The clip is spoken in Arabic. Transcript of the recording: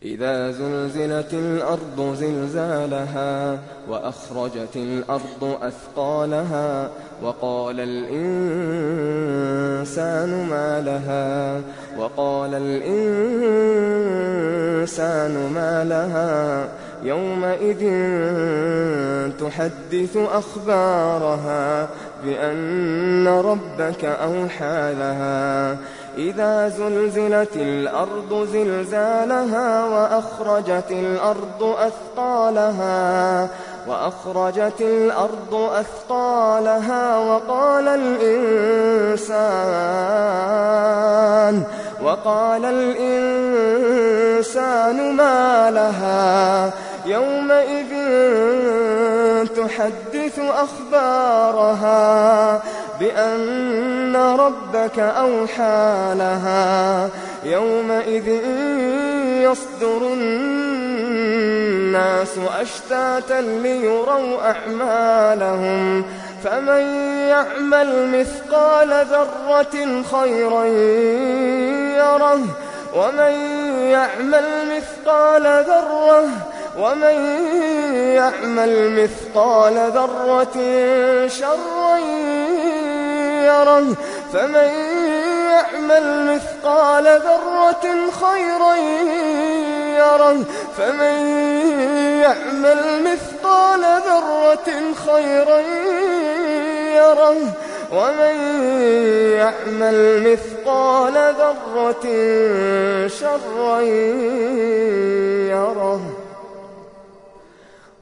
إذا زلزلت الأرض زلزالها وأخرجت الأرض أثقالها وقال الإنسان ما لها يومئذ تحدث أخبارها بأن ربك أوحى لها إذا زلزلت الأرض زلزالها وأخرجت الأرض أثقالها وقال الإنسان ما لها يومئذ تحدث أخبارها بأن ربك أوحى لها يومئذ يصدر الناس أشتاتا ليروا أعمالهم فمن يعمل مثقال ذرة خيرا يره ومن يعمل مثقال ذرة شرا يره فمن يعمل مثقال ذرة خيرا يره ومن يعمل مثقال ذرة شرا يره.